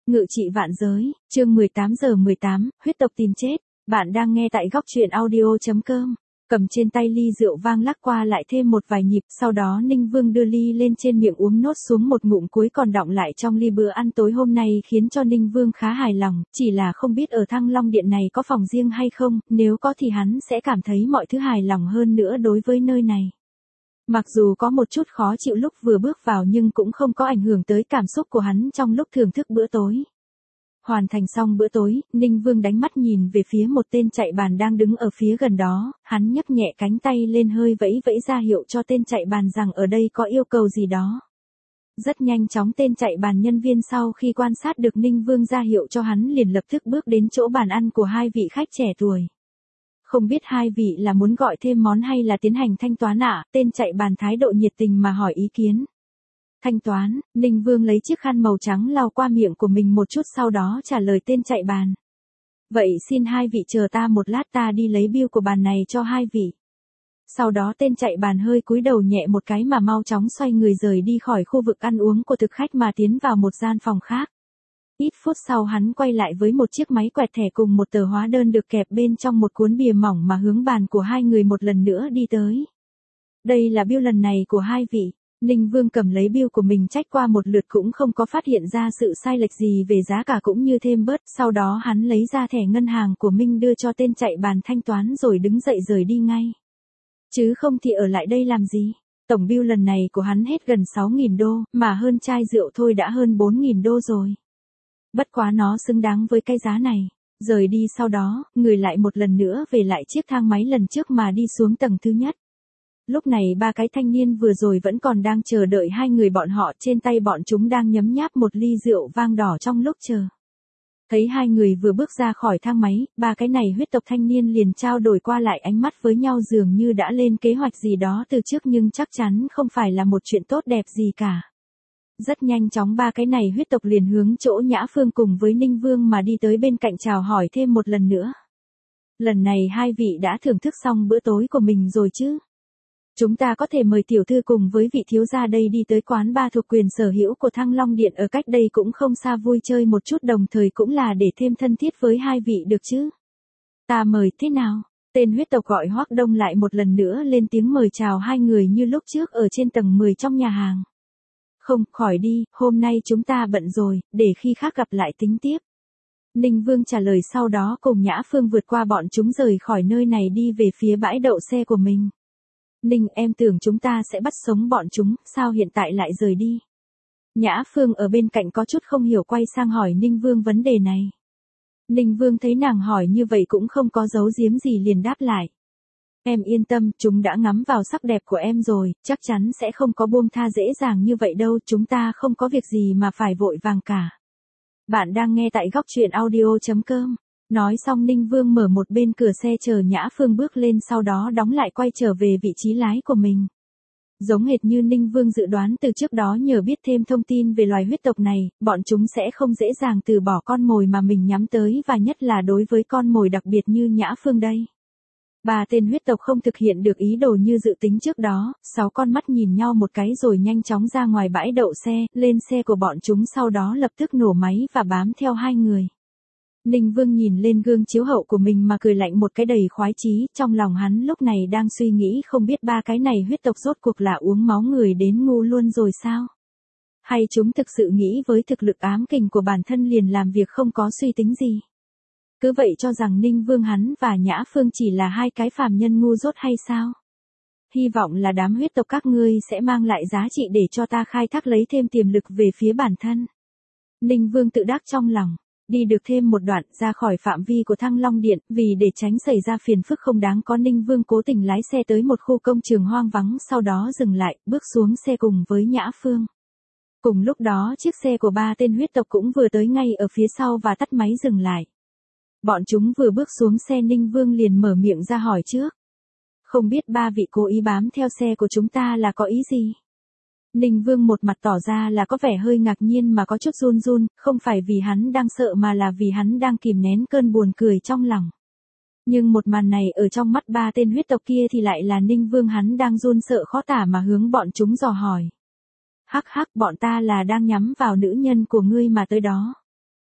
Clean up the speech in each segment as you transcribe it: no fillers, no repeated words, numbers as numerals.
Ngự trị vạn giới, chương 18:18, huyết tộc tìm chết. Bạn đang nghe tại góc truyện audio.com. Cầm trên tay ly rượu vang lắc qua lại thêm một vài nhịp, sau đó Ninh Vương đưa ly lên trên miệng uống nốt xuống một ngụm cuối còn đọng lại trong ly. Bữa ăn tối hôm nay khiến cho Ninh Vương khá hài lòng, chỉ là không biết ở Thăng Long Điện này có phòng riêng hay không, nếu có thì hắn sẽ cảm thấy mọi thứ hài lòng hơn nữa đối với nơi này. Mặc dù có một chút khó chịu lúc vừa bước vào nhưng cũng không có ảnh hưởng tới cảm xúc của hắn trong lúc thưởng thức bữa tối. Hoàn thành xong bữa tối, Ninh Vương đánh mắt nhìn về phía một tên chạy bàn đang đứng ở phía gần đó, hắn nhấc nhẹ cánh tay lên hơi vẫy vẫy ra hiệu cho tên chạy bàn rằng ở đây có yêu cầu gì đó. Rất nhanh chóng tên chạy bàn nhân viên sau khi quan sát được Ninh Vương ra hiệu cho hắn liền lập tức bước đến chỗ bàn ăn của hai vị khách trẻ tuổi. Không biết hai vị là muốn gọi thêm món hay là tiến hành thanh toán ạ? Tên chạy bàn thái độ nhiệt tình mà hỏi ý kiến. Thanh toán, Ninh Vương lấy chiếc khăn màu trắng lau qua miệng của mình một chút sau đó trả lời tên chạy bàn. Vậy xin hai vị chờ ta một lát, ta đi lấy bill của bàn này cho hai vị. Sau đó tên chạy bàn hơi cúi đầu nhẹ một cái mà mau chóng xoay người rời đi khỏi khu vực ăn uống của thực khách mà tiến vào một gian phòng khác. Ít phút sau hắn quay lại với một chiếc máy quẹt thẻ cùng một tờ hóa đơn được kẹp bên trong một cuốn bìa mỏng mà hướng bàn của hai người một lần nữa đi tới. Đây là bill lần này của hai vị. Ninh Vương cầm lấy bill của mình check qua một lượt cũng không có phát hiện ra sự sai lệch gì về giá cả cũng như thêm bớt. Sau đó hắn lấy ra thẻ ngân hàng của mình đưa cho tên chạy bàn thanh toán rồi đứng dậy rời đi ngay. Chứ không thì ở lại đây làm gì? Tổng bill lần này của hắn hết gần 6.000 đô, mà hơn chai rượu thôi đã hơn 4.000 đô rồi. Bất quá nó xứng đáng với cái giá này. Rời đi sau đó, người lại một lần nữa về lại chiếc thang máy lần trước mà đi xuống tầng thứ nhất. Lúc này ba cái thanh niên vừa rồi vẫn còn đang chờ đợi hai người bọn họ, trên tay bọn chúng đang nhấm nháp một ly rượu vang đỏ trong lúc chờ. Thấy hai người vừa bước ra khỏi thang máy, ba cái này huyết tộc thanh niên liền trao đổi qua lại ánh mắt với nhau dường như đã lên kế hoạch gì đó từ trước nhưng chắc chắn không phải là một chuyện tốt đẹp gì cả. Rất nhanh chóng ba cái này huyết tộc liền hướng chỗ Nhã Phương cùng với Ninh Vương mà đi tới bên cạnh chào hỏi thêm một lần nữa. Lần này hai vị đã thưởng thức xong bữa tối của mình rồi chứ? Chúng ta có thể mời tiểu thư cùng với vị thiếu gia đây đi tới quán bar thuộc quyền sở hữu của Thăng Long Điện ở cách đây cũng không xa vui chơi một chút, đồng thời cũng là để thêm thân thiết với hai vị được chứ? Ta mời thế nào? Tên huyết tộc gọi Hoắc Đông lại một lần nữa lên tiếng mời chào hai người như lúc trước ở trên tầng 10 trong nhà hàng. Không, khỏi đi, hôm nay chúng ta bận rồi, để khi khác gặp lại tính tiếp. Ninh Vương trả lời sau đó cùng Nhã Phương vượt qua bọn chúng rời khỏi nơi này đi về phía bãi đậu xe của mình. Ninh, em tưởng chúng ta sẽ bắt sống bọn chúng, sao hiện tại lại rời đi? Nhã Phương ở bên cạnh có chút không hiểu quay sang hỏi Ninh Vương vấn đề này. Ninh Vương thấy nàng hỏi như vậy cũng không có giấu giếm gì liền đáp lại. Em yên tâm, chúng đã ngắm vào sắc đẹp của em rồi, chắc chắn sẽ không có buông tha dễ dàng như vậy đâu, chúng ta không có việc gì mà phải vội vàng cả. Bạn đang nghe tại góc truyện audio.com. Nói xong Ninh Vương mở một bên cửa xe chờ Nhã Phương bước lên sau đó đóng lại quay trở về vị trí lái của mình. Giống hệt như Ninh Vương dự đoán từ trước đó, nhờ biết thêm thông tin về loài huyết tộc này, bọn chúng sẽ không dễ dàng từ bỏ con mồi mà mình nhắm tới và nhất là đối với con mồi đặc biệt như Nhã Phương đây. Ba tên huyết tộc không thực hiện được ý đồ như dự tính trước đó, 6 con mắt nhìn nhau một cái rồi nhanh chóng ra ngoài bãi đậu xe, lên xe của bọn chúng sau đó lập tức nổ máy và bám theo hai người. Ninh Vương nhìn lên gương chiếu hậu của mình mà cười lạnh một cái đầy khoái chí, trong lòng hắn lúc này đang suy nghĩ không biết ba cái này huyết tộc rốt cuộc là uống máu người đến ngu luôn rồi sao? Hay chúng thực sự nghĩ với thực lực ám kình của bản thân liền làm việc không có suy tính gì? Cứ vậy cho rằng Ninh Vương hắn và Nhã Phương chỉ là hai cái phàm nhân ngu dốt hay sao? Hy vọng là đám huyết tộc các ngươi sẽ mang lại giá trị để cho ta khai thác lấy thêm tiềm lực về phía bản thân. Ninh Vương tự đắc trong lòng. Đi được thêm một đoạn ra khỏi phạm vi của Thăng Long Điện, vì để tránh xảy ra phiền phức không đáng có, Ninh Vương cố tình lái xe tới một khu công trường hoang vắng sau đó dừng lại, bước xuống xe cùng với Nhã Phương. Cùng lúc đó chiếc xe của ba tên huyết tộc cũng vừa tới ngay ở phía sau và tắt máy dừng lại. Bọn chúng vừa bước xuống xe Ninh Vương liền mở miệng ra hỏi trước. Không biết ba vị cố ý bám theo xe của chúng ta là có ý gì? Ninh Vương một mặt tỏ ra là có vẻ hơi ngạc nhiên mà có chút run run, không phải vì hắn đang sợ mà là vì hắn đang kìm nén cơn buồn cười trong lòng. Nhưng một màn này ở trong mắt ba tên huyết tộc kia thì lại là Ninh Vương hắn đang run sợ khó tả mà hướng bọn chúng dò hỏi. Hắc hắc, bọn ta là đang nhắm vào nữ nhân của ngươi mà tới đó.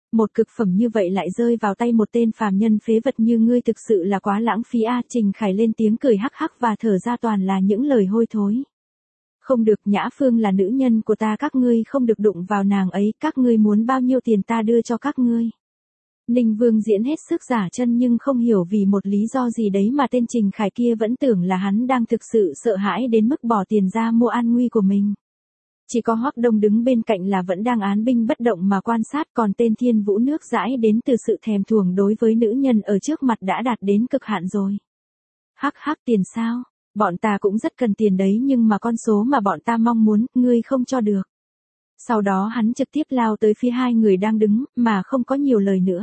Một cực phẩm như vậy lại rơi vào tay một tên phàm nhân phế vật như ngươi thực sự là quá lãng phí a. Trình Khải lên tiếng cười hắc hắc và thở ra toàn là những lời hôi thối. Không được, Nhã Phương là nữ nhân của ta, các ngươi không được đụng vào nàng ấy, các ngươi muốn bao nhiêu tiền ta đưa cho các ngươi. Ninh Vương diễn hết sức giả chân nhưng không hiểu vì một lý do gì đấy mà tên Trình Khải kia vẫn tưởng là hắn đang thực sự sợ hãi đến mức bỏ tiền ra mua an nguy của mình. Chỉ có Hoắc Đông đứng bên cạnh là vẫn đang án binh bất động mà quan sát, còn tên Thiên Vũ nước dãi đến từ sự thèm thuồng đối với nữ nhân ở trước mặt đã đạt đến cực hạn rồi. Hắc hắc, tiền sao? Bọn ta cũng rất cần tiền đấy nhưng mà con số mà bọn ta mong muốn, ngươi không cho được. Sau đó hắn trực tiếp lao tới phía hai người đang đứng, mà không có nhiều lời nữa.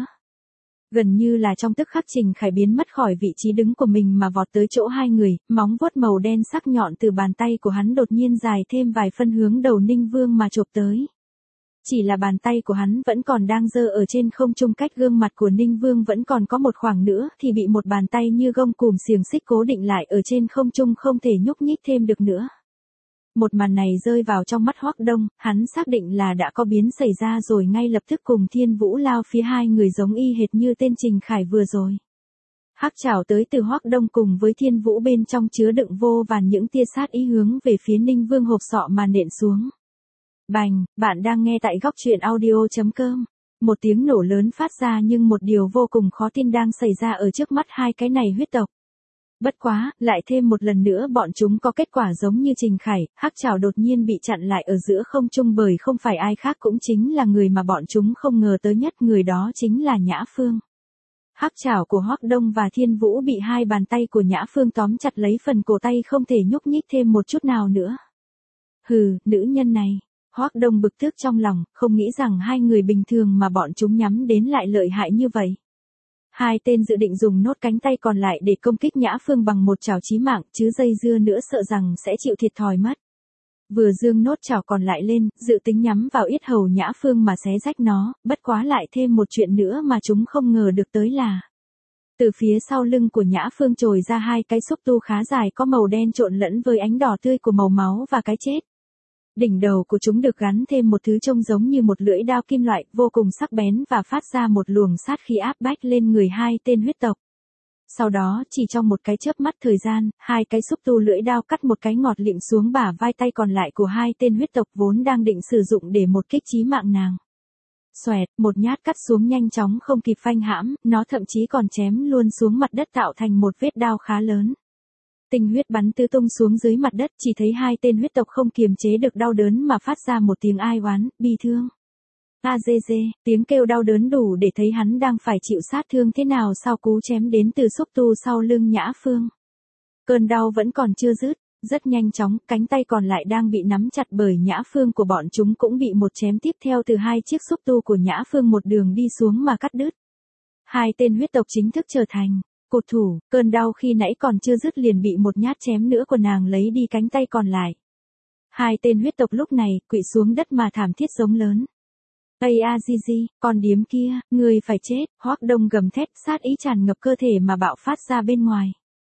Gần như là trong tức khắc Trình Khải biến mất khỏi vị trí đứng của mình mà vọt tới chỗ hai người, móng vuốt màu đen sắc nhọn từ bàn tay của hắn đột nhiên dài thêm vài phân hướng đầu Ninh Vương mà chộp tới. Chỉ là bàn tay của hắn vẫn còn đang giơ ở trên không trung, cách gương mặt của Ninh Vương vẫn còn có một khoảng nữa thì bị một bàn tay như gông cùm xiềng xích cố định lại ở trên không trung, không thể nhúc nhích thêm được nữa. Một màn này rơi vào trong mắt Hoắc Đông, hắn xác định là đã có biến xảy ra rồi, ngay lập tức cùng Thiên Vũ lao phía hai người giống y hệt như tên Trình Khải vừa rồi. Hắc chảo tới từ Hoắc Đông cùng với Thiên Vũ bên trong chứa đựng vô vàn những tia sát ý hướng về phía Ninh Vương hộp sọ mà nện xuống. Bành, bạn đang nghe tại góc truyện audio.com. Một tiếng nổ lớn phát ra nhưng một điều vô cùng khó tin đang xảy ra ở trước mắt hai cái này huyết tộc. Bất quá, lại thêm một lần nữa bọn chúng có kết quả giống như Trình Khải, hắc chảo đột nhiên bị chặn lại ở giữa không trung bởi không phải ai khác cũng chính là người mà bọn chúng không ngờ tới nhất, người đó chính là Nhã Phương. Hắc chảo của Hoắc Đông và Thiên Vũ bị hai bàn tay của Nhã Phương tóm chặt lấy phần cổ tay, không thể nhúc nhích thêm một chút nào nữa. Hừ, nữ nhân này. Hoắc Đông bực tức trong lòng, không nghĩ rằng hai người bình thường mà bọn chúng nhắm đến lại lợi hại như vậy. Hai tên dự định dùng nốt cánh tay còn lại để công kích Nhã Phương bằng một chảo chí mạng, chứ dây dưa nữa sợ rằng sẽ chịu thiệt thòi mất. Vừa giương nốt chảo còn lại lên, dự tính nhắm vào yết hầu Nhã Phương mà xé rách nó, bất quá lại thêm một chuyện nữa mà chúng không ngờ được tới là từ phía sau lưng của Nhã Phương trồi ra hai cái xúc tu khá dài có màu đen trộn lẫn với ánh đỏ tươi của màu máu và cái chết. Đỉnh đầu của chúng được gắn thêm một thứ trông giống như một lưỡi đao kim loại, vô cùng sắc bén và phát ra một luồng sát khí áp bách lên người hai tên huyết tộc. Sau đó, chỉ trong một cái chớp mắt thời gian, hai cái xúc tu lưỡi đao cắt một cái ngọt lịm xuống bả vai tay còn lại của hai tên huyết tộc vốn đang định sử dụng để một kích chí mạng nàng. Xoẹt, một nhát cắt xuống nhanh chóng không kịp phanh hãm, nó thậm chí còn chém luôn xuống mặt đất tạo thành một vết đao khá lớn. Tinh huyết bắn tứ tung xuống dưới mặt đất, chỉ thấy hai tên huyết tộc không kiềm chế được đau đớn mà phát ra một tiếng ai oán, bi thương. Tiếng kêu đau đớn đủ để thấy hắn đang phải chịu sát thương thế nào sau cú chém đến từ xúc tu sau lưng Nhã Phương. Cơn đau vẫn còn chưa dứt, rất nhanh chóng, cánh tay còn lại đang bị nắm chặt bởi Nhã Phương của bọn chúng cũng bị một chém tiếp theo từ hai chiếc xúc tu của Nhã Phương một đường đi xuống mà cắt đứt. Hai tên huyết tộc chính thức trở thành cột thủ, cơn đau khi nãy còn chưa dứt liền bị một nhát chém nữa của nàng lấy đi cánh tay còn lại. Hai tên huyết tộc lúc này quỵ xuống đất mà thảm thiết giống lớn. Ây a di di, con điếm kia, người phải chết, Hoắc Đông gầm thét, sát ý tràn ngập cơ thể mà bạo phát ra bên ngoài.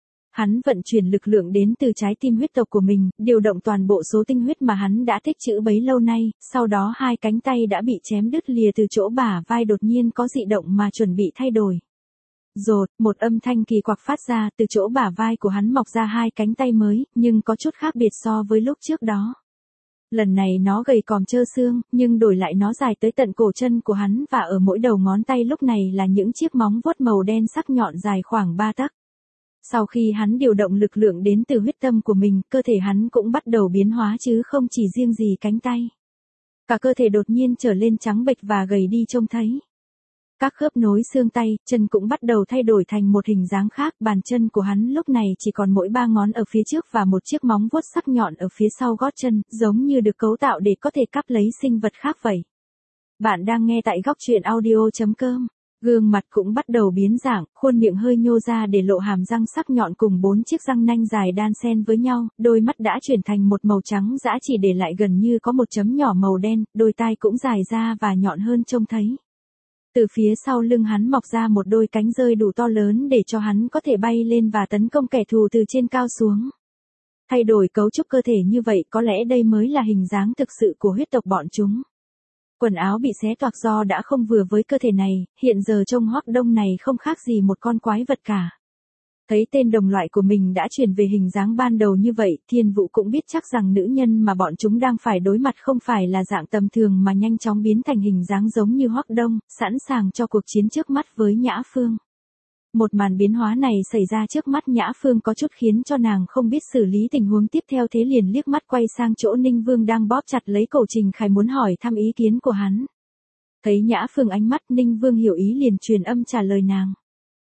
Hắn vận chuyển lực lượng đến từ trái tim huyết tộc của mình, điều động toàn bộ số tinh huyết mà hắn đã tích trữ bấy lâu nay, sau đó hai cánh tay đã bị chém đứt lìa từ chỗ bả vai đột nhiên có dị động mà chuẩn bị thay đổi. Rột, một âm thanh kỳ quặc phát ra từ chỗ bả vai của hắn mọc ra hai cánh tay mới, nhưng có chút khác biệt so với lúc trước đó. Lần này nó gầy còm trơ xương, nhưng đổi lại nó dài tới tận cổ chân của hắn và ở mỗi đầu ngón tay lúc này là những chiếc móng vuốt màu đen sắc nhọn dài khoảng 3 tấc. Sau khi hắn điều động lực lượng đến từ huyết tâm của mình, cơ thể hắn cũng bắt đầu biến hóa chứ không chỉ riêng gì cánh tay. Cả cơ thể đột nhiên trở lên trắng bệch và gầy đi trông thấy. Các khớp nối xương tay, chân cũng bắt đầu thay đổi thành một hình dáng khác, bàn chân của hắn lúc này chỉ còn mỗi 3 ngón ở phía trước và một chiếc móng vuốt sắc nhọn ở phía sau gót chân, giống như được cấu tạo để có thể cắp lấy sinh vật khác vậy. Bạn đang nghe tại góc truyện audio.com. Gương mặt cũng bắt đầu biến dạng, khuôn miệng hơi nhô ra để lộ hàm răng sắc nhọn cùng 4 chiếc răng nanh dài đan xen với nhau, đôi mắt đã chuyển thành một màu trắng dã chỉ để lại gần như có một chấm nhỏ màu đen, đôi tai cũng dài ra và nhọn hơn trông thấy. Từ phía sau lưng hắn mọc ra một đôi cánh rơi đủ to lớn để cho hắn có thể bay lên và tấn công kẻ thù từ trên cao xuống. Thay đổi cấu trúc cơ thể như vậy có lẽ đây mới là hình dáng thực sự của huyết tộc bọn chúng. Quần áo bị xé toạc do đã không vừa với cơ thể này, hiện giờ trông Hoắc Đông này không khác gì một con quái vật cả. Thấy tên đồng loại của mình đã chuyển về hình dáng ban đầu như vậy, Thiên Vũ cũng biết chắc rằng nữ nhân mà bọn chúng đang phải đối mặt không phải là dạng tầm thường mà nhanh chóng biến thành hình dáng giống như Hoắc Đông, sẵn sàng cho cuộc chiến trước mắt với Nhã Phương. Một màn biến hóa này xảy ra trước mắt Nhã Phương có chút khiến cho nàng không biết xử lý tình huống tiếp theo, thế liền liếc mắt quay sang chỗ Ninh Vương đang bóp chặt lấy cổ Trình Khải muốn hỏi thăm ý kiến của hắn. Thấy Nhã Phương ánh mắt, Ninh Vương hiểu ý liền truyền âm trả lời nàng.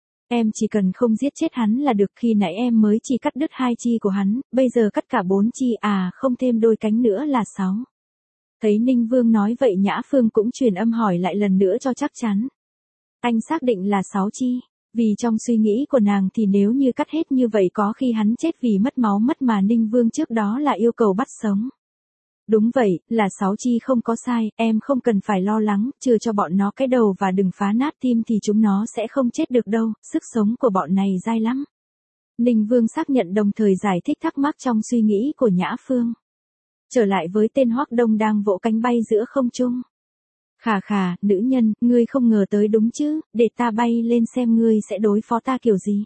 Em chỉ cần không giết chết hắn là được, khi nãy em mới chỉ cắt đứt 2 chi của hắn, bây giờ cắt cả 4 chi không thêm đôi cánh nữa là 6. Thấy Ninh Vương nói vậy Nhã Phương cũng truyền âm hỏi lại lần nữa cho chắc chắn. Anh xác định là 6 chi, vì trong suy nghĩ của nàng thì nếu như cắt hết như vậy có khi hắn chết vì mất máu mất mà Ninh Vương trước đó là yêu cầu bắt sống. Đúng vậy, là 6 chi không có sai, em không cần phải lo lắng, trừ cho bọn nó cái đầu và đừng phá nát tim thì chúng nó sẽ không chết được đâu, sức sống của bọn này dai lắm. Ninh Vương xác nhận đồng thời giải thích thắc mắc trong suy nghĩ của Nhã Phương. Trở lại với tên Hoắc Đông đang vỗ cánh bay giữa không trung. Khà khà, nữ nhân, ngươi không ngờ tới đúng chứ, để ta bay lên xem ngươi sẽ đối phó ta kiểu gì.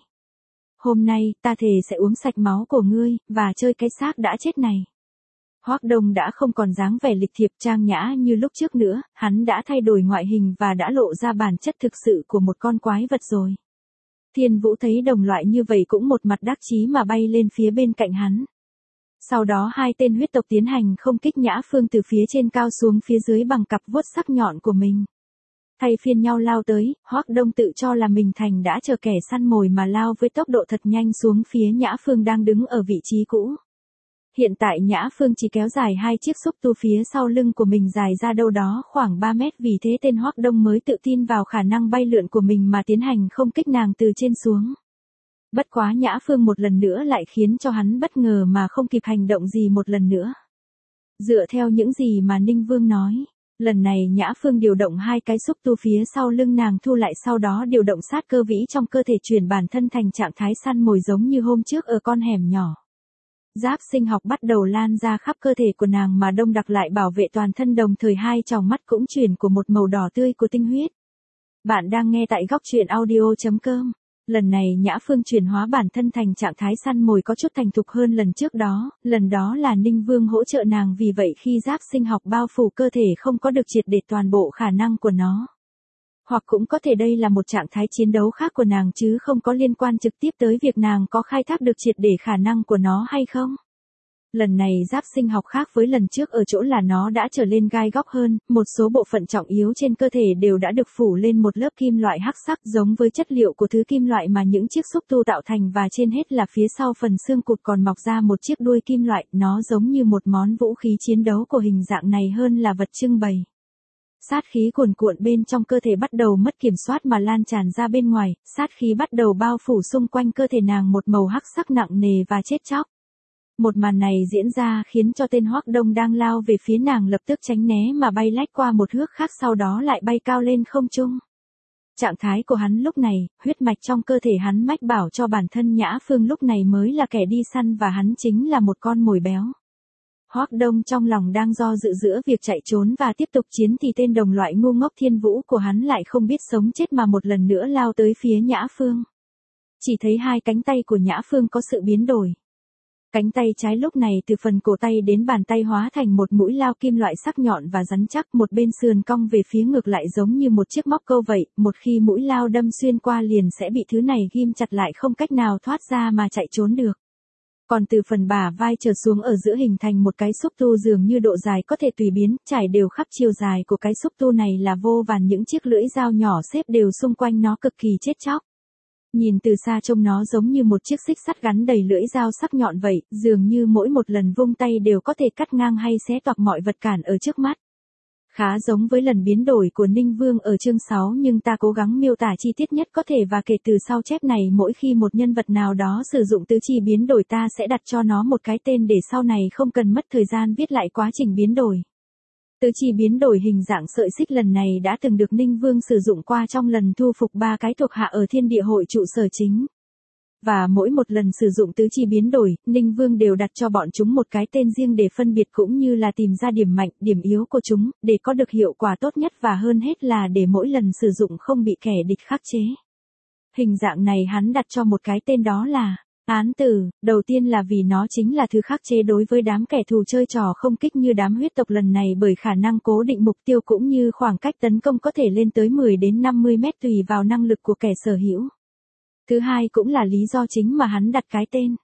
Hôm nay, ta thề sẽ uống sạch máu của ngươi, và chơi cái xác đã chết này. Hoắc Đông đã không còn dáng vẻ lịch thiệp trang nhã như lúc trước nữa, hắn đã thay đổi ngoại hình và đã lộ ra bản chất thực sự của một con quái vật rồi. Thiên Vũ thấy đồng loại như vậy cũng một mặt đắc chí mà bay lên phía bên cạnh hắn. Sau đó 2 tên huyết tộc tiến hành không kích Nhã Phương từ phía trên cao xuống phía dưới bằng cặp vuốt sắc nhọn của mình. Thay phiên nhau lao tới, Hoắc Đông tự cho là mình thành đã chờ kẻ săn mồi mà lao với tốc độ thật nhanh xuống phía Nhã Phương đang đứng ở vị trí cũ. Hiện tại Nhã Phương chỉ kéo dài 2 chiếc xúc tu phía sau lưng của mình dài ra đâu đó khoảng 3 mét, vì thế tên Hoắc Đông mới tự tin vào khả năng bay lượn của mình mà tiến hành không kích nàng từ trên xuống. Bất quá Nhã Phương một lần nữa lại khiến cho hắn bất ngờ mà không kịp hành động gì một lần nữa. Dựa theo những gì mà Ninh Vương nói, lần này Nhã Phương điều động 2 cái xúc tu phía sau lưng nàng thu lại, sau đó điều động sát cơ vĩ trong cơ thể chuyển bản thân thành trạng thái săn mồi giống như hôm trước ở con hẻm nhỏ. Giáp sinh học bắt đầu lan ra khắp cơ thể của nàng mà đông đặc lại bảo vệ toàn thân, đồng thời 2 tròng mắt cũng chuyển của một màu đỏ tươi của tinh huyết. Bạn đang nghe tại góc truyện audio.com. Lần này Nhã Phương chuyển hóa bản thân thành trạng thái săn mồi có chút thành thục hơn lần trước đó, lần đó là Ninh Vương hỗ trợ nàng, vì vậy khi giáp sinh học bao phủ cơ thể không có được triệt để toàn bộ khả năng của nó. Hoặc cũng có thể đây là một trạng thái chiến đấu khác của nàng chứ không có liên quan trực tiếp tới việc nàng có khai thác được triệt để khả năng của nó hay không. Lần này giáp sinh học khác với lần trước ở chỗ là nó đã trở lên gai góc hơn, một số bộ phận trọng yếu trên cơ thể đều đã được phủ lên một lớp kim loại hắc sắc giống với chất liệu của thứ kim loại mà những chiếc xúc tu tạo thành, và trên hết là phía sau phần xương cụt còn mọc ra một chiếc đuôi kim loại, nó giống như một món vũ khí chiến đấu của hình dạng này hơn là vật trưng bày. Sát khí cuồn cuộn bên trong cơ thể bắt đầu mất kiểm soát mà lan tràn ra bên ngoài, sát khí bắt đầu bao phủ xung quanh cơ thể nàng một màu hắc sắc nặng nề và chết chóc. Một màn này diễn ra khiến cho tên Hoắc Đông đang lao về phía nàng lập tức tránh né mà bay lách qua một hướng khác, sau đó lại bay cao lên không trung. Trạng thái của hắn lúc này, huyết mạch trong cơ thể hắn mách bảo cho bản thân Nhã Phương lúc này mới là kẻ đi săn và hắn chính là một con mồi béo. Hoắc Đông trong lòng đang do dự giữa việc chạy trốn và tiếp tục chiến thì tên đồng loại ngu ngốc Thiên Vũ của hắn lại không biết sống chết mà một lần nữa lao tới phía Nhã Phương. Chỉ thấy 2 cánh tay của Nhã Phương có sự biến đổi. Cánh tay trái lúc này từ phần cổ tay đến bàn tay hóa thành một mũi lao kim loại sắc nhọn và rắn chắc, một bên sườn cong về phía ngược lại giống như một chiếc móc câu vậy, một khi mũi lao đâm xuyên qua liền sẽ bị thứ này ghim chặt lại không cách nào thoát ra mà chạy trốn được. Còn từ phần bả vai trở xuống ở giữa hình thành một cái xúc tu dường như độ dài có thể tùy biến, trải đều khắp chiều dài của cái xúc tu này là vô vàn những chiếc lưỡi dao nhỏ xếp đều xung quanh nó cực kỳ chết chóc. Nhìn từ xa trông nó giống như một chiếc xích sắt gắn đầy lưỡi dao sắc nhọn vậy, dường như mỗi một lần vung tay đều có thể cắt ngang hay xé toạc mọi vật cản ở trước mắt. Khá giống với lần biến đổi của Ninh Vương ở chương 6, nhưng ta cố gắng miêu tả chi tiết nhất có thể, và kể từ sau chép này mỗi khi một nhân vật nào đó sử dụng tứ chi biến đổi ta sẽ đặt cho nó một cái tên để sau này không cần mất thời gian viết lại quá trình biến đổi. Tứ chi biến đổi hình dạng sợi xích lần này đã từng được Ninh Vương sử dụng qua trong lần thu phục 3 cái thuộc hạ ở Thiên Địa Hội trụ sở chính. Và mỗi một lần sử dụng tứ chi biến đổi, Ninh Vương đều đặt cho bọn chúng một cái tên riêng để phân biệt cũng như là tìm ra điểm mạnh, điểm yếu của chúng, để có được hiệu quả tốt nhất và hơn hết là để mỗi lần sử dụng không bị kẻ địch khắc chế. Hình dạng này hắn đặt cho một cái tên đó là án tử, đầu tiên là vì nó chính là thứ khắc chế đối với đám kẻ thù chơi trò không kích như đám huyết tộc lần này bởi khả năng cố định mục tiêu cũng như khoảng cách tấn công có thể lên tới 10 đến 50 mét tùy vào năng lực của kẻ sở hữu. Thứ hai cũng là lý do chính mà hắn đặt cái tên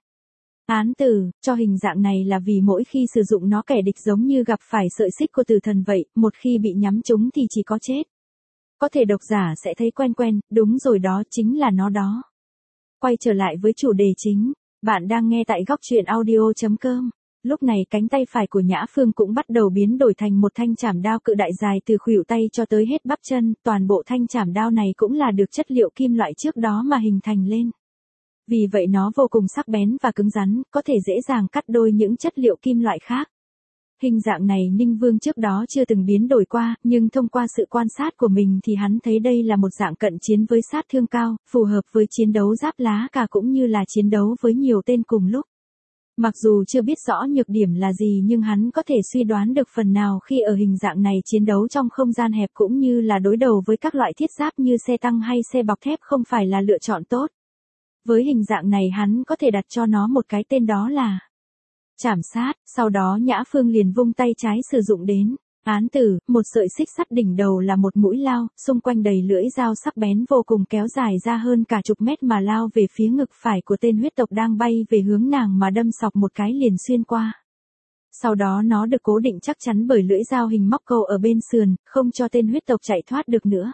án tử cho hình dạng này là vì mỗi khi sử dụng nó kẻ địch giống như gặp phải sợi xích của tử thần vậy, một khi bị nhắm trúng thì chỉ có chết. Có thể độc giả sẽ thấy quen quen, đúng rồi đó chính là nó đó. Quay trở lại với chủ đề chính, bạn đang nghe tại góc truyện audio.com. Lúc này cánh tay phải của Nhã Phương cũng bắt đầu biến đổi thành một thanh chảm đao cự đại dài từ khuỷu tay cho tới hết bắp chân, toàn bộ thanh chảm đao này cũng là được chất liệu kim loại trước đó mà hình thành lên. Vì vậy nó vô cùng sắc bén và cứng rắn, có thể dễ dàng cắt đôi những chất liệu kim loại khác. Hình dạng này Ninh Vương trước đó chưa từng biến đổi qua, nhưng thông qua sự quan sát của mình thì hắn thấy đây là một dạng cận chiến với sát thương cao, phù hợp với chiến đấu giáp lá cả cũng như là chiến đấu với nhiều tên cùng lúc. Mặc dù chưa biết rõ nhược điểm là gì nhưng hắn có thể suy đoán được phần nào khi ở hình dạng này chiến đấu trong không gian hẹp cũng như là đối đầu với các loại thiết giáp như xe tăng hay xe bọc thép không phải là lựa chọn tốt. Với hình dạng này hắn có thể đặt cho nó một cái tên đó là chảm sát, sau đó Nhã Phương liền vung tay trái sử dụng đến án tử, một sợi xích sắt đỉnh đầu là một mũi lao, xung quanh đầy lưỡi dao sắc bén vô cùng kéo dài ra hơn cả chục mét mà lao về phía ngực phải của tên huyết tộc đang bay về hướng nàng mà đâm sọc một cái liền xuyên qua. Sau đó nó được cố định chắc chắn bởi lưỡi dao hình móc câu ở bên sườn, không cho tên huyết tộc chạy thoát được nữa.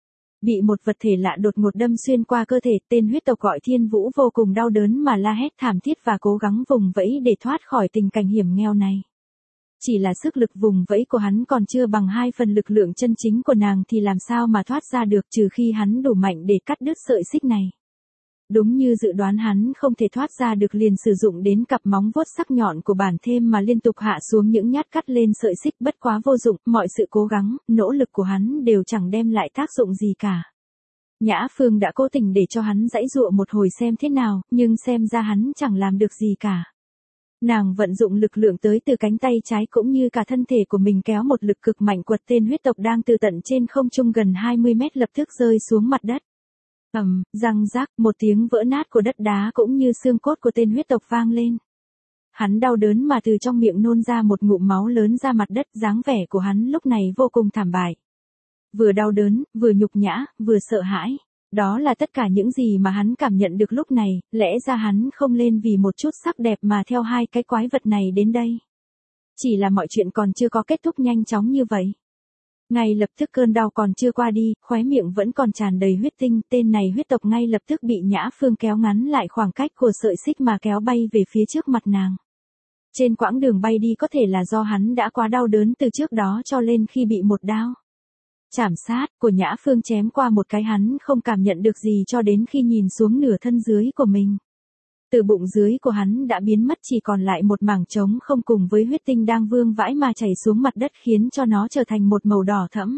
Bị một vật thể lạ đột ngột đâm xuyên qua cơ thể, tên huyết tộc gọi Thiên Vũ vô cùng đau đớn mà la hét thảm thiết và cố gắng vùng vẫy để thoát khỏi tình cảnh hiểm nghèo này. Chỉ là sức lực vùng vẫy của hắn còn chưa bằng 2 phần lực lượng chân chính của nàng thì làm sao mà thoát ra được trừ khi hắn đủ mạnh để cắt đứt sợi xích này. Đúng như dự đoán hắn không thể thoát ra được liền sử dụng đến cặp móng vuốt sắc nhọn của bản thêm mà liên tục hạ xuống những nhát cắt lên sợi xích bất quá vô dụng, mọi sự cố gắng, nỗ lực của hắn đều chẳng đem lại tác dụng gì cả. Nhã Phương đã cố tình để cho hắn giãy giụa một hồi xem thế nào, nhưng xem ra hắn chẳng làm được gì cả. Nàng vận dụng lực lượng tới từ cánh tay trái cũng như cả thân thể của mình kéo một lực cực mạnh quật tên huyết tộc đang từ tận trên không trung gần 20 mét lập tức rơi xuống mặt đất. Răng rác, một tiếng vỡ nát của đất đá cũng như xương cốt của tên huyết tộc vang lên. Hắn đau đớn mà từ trong miệng nôn ra một ngụm máu lớn ra mặt đất, dáng vẻ của hắn lúc này vô cùng thảm bại. Vừa đau đớn, vừa nhục nhã, vừa sợ hãi. Đó là tất cả những gì mà hắn cảm nhận được lúc này, lẽ ra hắn không lên vì một chút sắc đẹp mà theo hai cái quái vật này đến đây. Chỉ là mọi chuyện còn chưa có kết thúc nhanh chóng như vậy. Ngay lập tức cơn đau còn chưa qua đi, khóe miệng vẫn còn tràn đầy huyết tinh, tên này huyết tộc ngay lập tức bị Nhã Phương kéo ngắn lại khoảng cách của sợi xích mà kéo bay về phía trước mặt nàng. Trên quãng đường bay đi có thể là do hắn đã quá đau đớn từ trước đó cho nên khi bị một đao chảm sát của Nhã Phương chém qua một cái hắn không cảm nhận được gì cho đến khi nhìn xuống nửa thân dưới của mình. Từ bụng dưới của hắn đã biến mất chỉ còn lại một mảng trống không cùng với huyết tinh đang vương vãi mà chảy xuống mặt đất khiến cho nó trở thành một màu đỏ thẫm.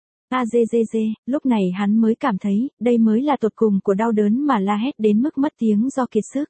Lúc này hắn mới cảm thấy, đây mới là tột cùng của đau đớn mà la hét đến mức mất tiếng do kiệt sức.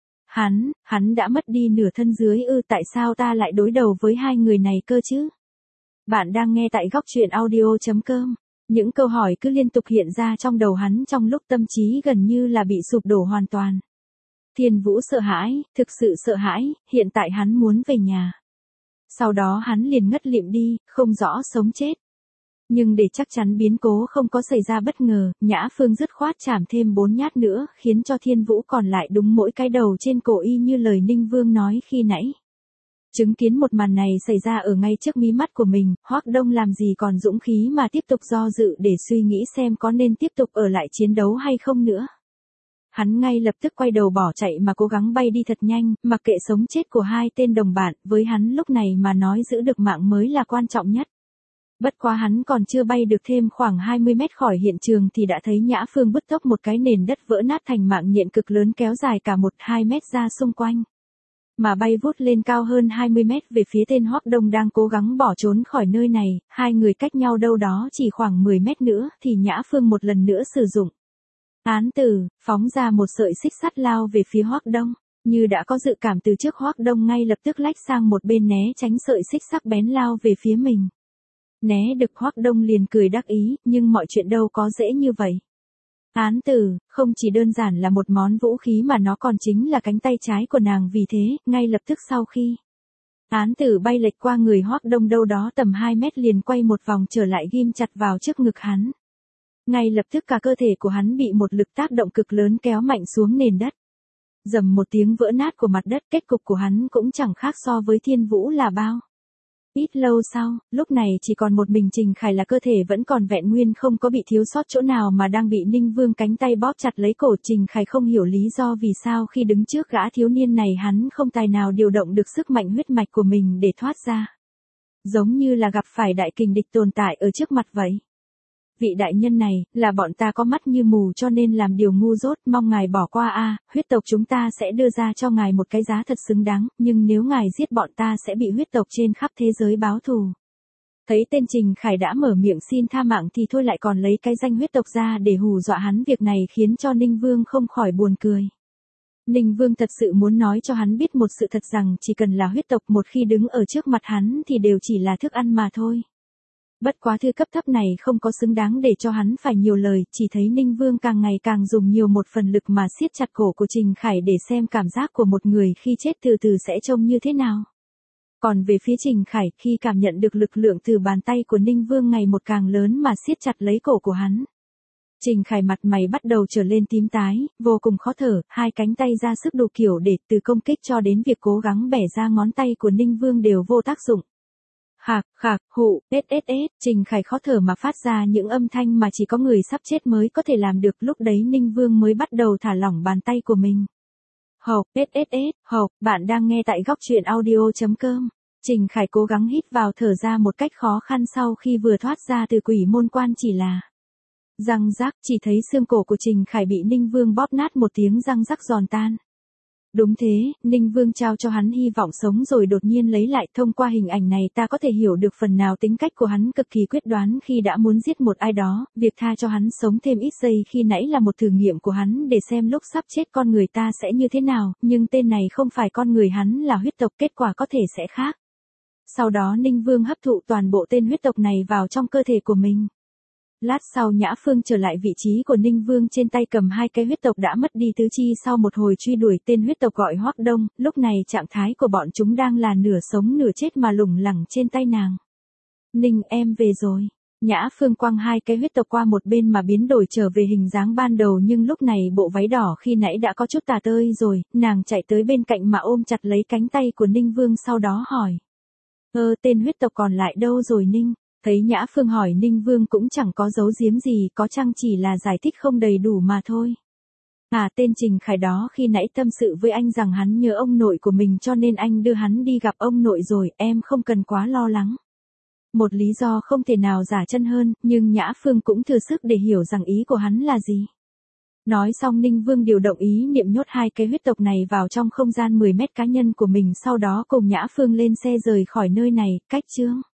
Hắn đã mất đi nửa thân dưới tại sao ta lại đối đầu với hai người này cơ chứ? Bạn đang nghe tại góc truyện audio.com. Những câu hỏi cứ liên tục hiện ra trong đầu hắn trong lúc tâm trí gần như là bị sụp đổ hoàn toàn. Thiên Vũ sợ hãi, thực sự sợ hãi, hiện tại hắn muốn về nhà. Sau đó hắn liền ngất lịm đi, không rõ sống chết. Nhưng để chắc chắn biến cố không có xảy ra bất ngờ, Nhã Phương dứt khoát chảm thêm 4 nhát nữa, khiến cho Thiên Vũ còn lại đúng mỗi cái đầu trên cổ y như lời Ninh Vương nói khi nãy. Chứng kiến một màn này xảy ra ở ngay trước mí mắt của mình, Hoắc Đông làm gì còn dũng khí mà tiếp tục do dự để suy nghĩ xem có nên tiếp tục ở lại chiến đấu hay không nữa. Hắn ngay lập tức quay đầu bỏ chạy mà cố gắng bay đi thật nhanh, mặc kệ sống chết của hai tên đồng bạn, với hắn lúc này mà nói giữ được mạng mới là quan trọng nhất. Bất quá hắn còn chưa bay được thêm khoảng 20 mét khỏi hiện trường thì đã thấy Nhã Phương bứt tốc một cái nền đất vỡ nát thành mạng nhện cực lớn kéo dài cả 1-2 mét ra xung quanh. Mà bay vút lên cao hơn 20 mét về phía tên Hoắc Đông đang cố gắng bỏ trốn khỏi nơi này, hai người cách nhau đâu đó chỉ khoảng 10 mét nữa thì Nhã Phương một lần nữa sử dụng Án tử, phóng ra một sợi xích sắt lao về phía Hoắc Đông, như đã có dự cảm từ trước Hoắc Đông ngay lập tức lách sang một bên né tránh sợi xích sắc bén lao về phía mình. Né được Hoắc Đông liền cười đắc ý, nhưng mọi chuyện đâu có dễ như vậy. Án tử, không chỉ đơn giản là một món vũ khí mà nó còn chính là cánh tay trái của nàng, vì thế, ngay lập tức sau khi án tử bay lệch qua người Hoắc Đông đâu đó tầm 2 mét liền quay một vòng trở lại ghim chặt vào trước ngực hắn. Ngay lập tức cả cơ thể của hắn bị một lực tác động cực lớn kéo mạnh xuống nền đất. Rầm một tiếng vỡ nát của mặt đất, kết cục của hắn cũng chẳng khác so với Thiên Vũ là bao. Ít lâu sau, lúc này chỉ còn một mình Trình Khải là cơ thể vẫn còn vẹn nguyên, không có bị thiếu sót chỗ nào mà đang bị Ninh Vương cánh tay bóp chặt lấy cổ. Trình Khải không hiểu lý do vì sao khi đứng trước gã thiếu niên này hắn không tài nào điều động được sức mạnh huyết mạch của mình để thoát ra. Giống như là gặp phải đại kình địch tồn tại ở trước mặt vậy. Vị đại nhân này, là bọn ta có mắt như mù cho nên làm điều ngu dốt, mong ngài bỏ qua a, huyết tộc chúng ta sẽ đưa ra cho ngài một cái giá thật xứng đáng, nhưng nếu ngài giết bọn ta sẽ bị huyết tộc trên khắp thế giới báo thù. Thấy tên Trình Khải đã mở miệng xin tha mạng thì thôi lại còn lấy cái danh huyết tộc ra để hù dọa hắn, việc này khiến cho Ninh Vương không khỏi buồn cười. Ninh Vương thật sự muốn nói cho hắn biết một sự thật rằng chỉ cần là huyết tộc một khi đứng ở trước mặt hắn thì đều chỉ là thức ăn mà thôi. Bất quá thư cấp thấp này không có xứng đáng để cho hắn phải nhiều lời, chỉ thấy Ninh Vương càng ngày càng dùng nhiều một phần lực mà siết chặt cổ của Trình Khải để xem cảm giác của một người khi chết từ từ sẽ trông như thế nào. Còn về phía Trình Khải, khi cảm nhận được lực lượng từ bàn tay của Ninh Vương ngày một càng lớn mà siết chặt lấy cổ của hắn, Trình Khải mặt mày bắt đầu trở lên tím tái, vô cùng khó thở, hai cánh tay ra sức đủ kiểu để từ công kích cho đến việc cố gắng bẻ ra ngón tay của Ninh Vương đều vô tác dụng. Khạc, khạc, hụ, Trình Khải khó thở mà phát ra những âm thanh mà chỉ có người sắp chết mới có thể làm được. Lúc đấy Ninh Vương mới bắt đầu thả lỏng bàn tay của mình. Hộp, bạn đang nghe tại góc truyện audio.com. Trình Khải cố gắng hít vào thở ra một cách khó khăn sau khi vừa thoát ra từ quỷ môn quan, chỉ là răng rắc, chỉ thấy xương cổ của Trình Khải bị Ninh Vương bóp nát, một tiếng răng rắc giòn tan. Đúng thế, Ninh Vương trao cho hắn hy vọng sống rồi đột nhiên lấy lại. Thông qua hình ảnh này ta có thể hiểu được phần nào tính cách của hắn cực kỳ quyết đoán khi đã muốn giết một ai đó, việc tha cho hắn sống thêm ít giây khi nãy là một thử nghiệm của hắn để xem lúc sắp chết con người ta sẽ như thế nào, nhưng tên này không phải con người, hắn là huyết tộc, kết quả có thể sẽ khác. Sau đó Ninh Vương hấp thụ toàn bộ tên huyết tộc này vào trong cơ thể của mình. Lát sau Nhã Phương trở lại vị trí của Ninh Vương, trên tay cầm hai cái huyết tộc đã mất đi tứ chi sau một hồi truy đuổi tên huyết tộc gọi Hoắc Đông. Lúc này trạng thái của bọn chúng đang là nửa sống nửa chết mà lủng lẳng trên tay nàng. Ninh em về rồi. Nhã Phương quăng hai cái huyết tộc qua một bên mà biến đổi trở về hình dáng ban đầu, nhưng lúc này bộ váy đỏ khi nãy đã có chút tà tơi rồi. Nàng chạy tới bên cạnh mà ôm chặt lấy cánh tay của Ninh Vương, sau đó hỏi: tên huyết tộc còn lại đâu rồi Ninh? Thấy Nhã Phương hỏi, Ninh Vương cũng chẳng có giấu giếm gì, có chăng chỉ là giải thích không đầy đủ mà thôi. Tên Trình Khải đó khi nãy tâm sự với anh rằng hắn nhớ ông nội của mình cho nên anh đưa hắn đi gặp ông nội rồi, em không cần quá lo lắng. Một lý do không thể nào giả chân hơn, nhưng Nhã Phương cũng thừa sức để hiểu rằng ý của hắn là gì. Nói xong Ninh Vương điều động ý niệm nhốt hai cái huyết tộc này vào trong không gian 10 mét cá nhân của mình, sau đó cùng Nhã Phương lên xe rời khỏi nơi này. Cách chương